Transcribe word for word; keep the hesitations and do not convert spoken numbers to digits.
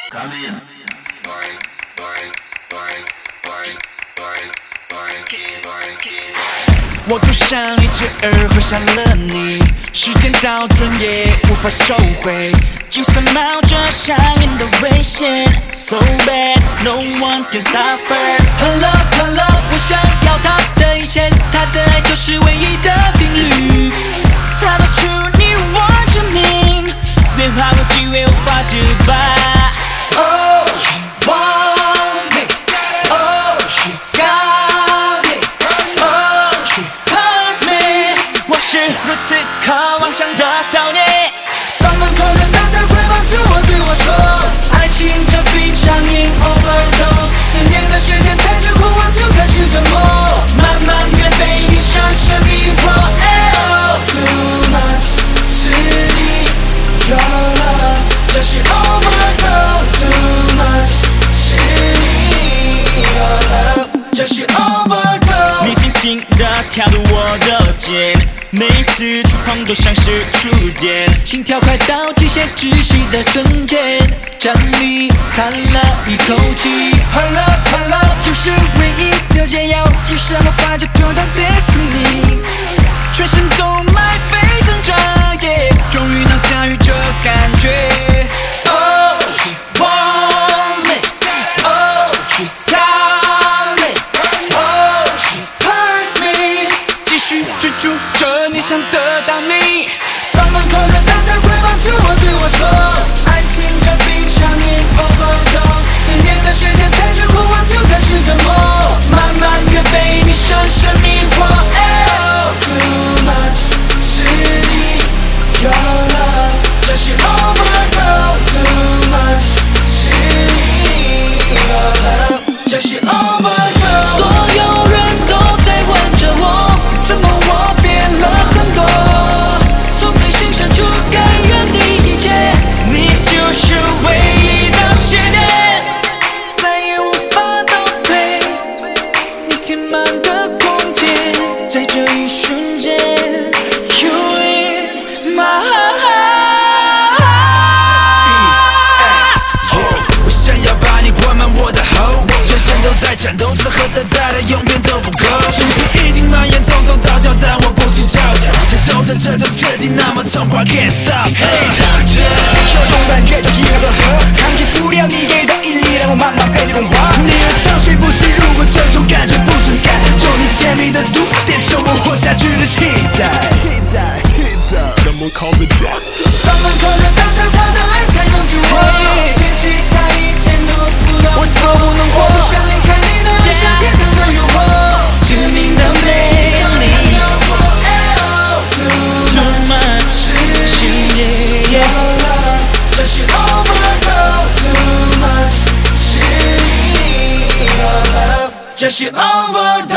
Come in. Boring, boring, boring, boring, boring, boring, boring, boring. 我多想一只耳环上了你，时间倒转也无法收回，就算冒着上瘾的危险 ，So bad, no one can stop her. Her love, her love， 我想要她的一切，她的爱就是唯一的定律。她拿出你我证明，别怕过机会无法自拔。Oh, she wants me. Oh, she's got me. Oh, she hurts me. 我是如此渴望想得到你。 校门口的他才会帮助我对我说，爱情这病上瘾 overdose， 四年的时间太久，狂妄就开始折磨，慢慢越被你深深迷惑。Oh, too much， 是你 your love， 这是 overdose。Too much， 是你 your love， 这是 overdose。 你轻轻地跳入我的肩，每次触碰都像是触电，心跳快到极限窒息的瞬间，站立叹了一口气。 Her love, her love， 就是唯一的解药，即使魔法就丢到 destiny， 全身动脉沸腾着，yeah， 终于能驾驭这感觉。 Oh, she wants me. Oh, she's got me. Oh, she hurts me. 继续追逐着你，想得到你。 校门口的他才会帮助我对我说，爱情这病上瘾 overdose， 四年的时间太久，狂妄就开始折磨，慢慢越被你深深迷惑。Oh, too much， 是你 your love， 这是 overdose。Too much， 是你 your love， 这是 overdose。 所有人都在问着我，怎么我变了很多？从内心深处感染你一切，你就是唯一的世界，再也无法倒退，你填满的空间，在这一瞬间 ，You in my heart。我想要把你灌满我的喉，全身都在颤抖，此刻的再来永远都不够。毒气已经蔓延，从头到脚，但我不去招架，接受的这种刺激那么痛快 ，Can't stop。 这种感觉就几个和，抗拒不了你给的引力，让我慢慢被你融化。你的长睡不醒，如果这种感觉不存在，就你甜蜜的毒变成我活下去的气在。 Someone call the doctor。 校门口的他才他的爱才能救我，嫌弃他一点都不懂， 我都不能活我不想离开你的人生天堂的诱惑，致命的魅力。 Too much， 是你 yeah， your love， 这是 overdose。Too much， 是你 your love， 这是 overdose。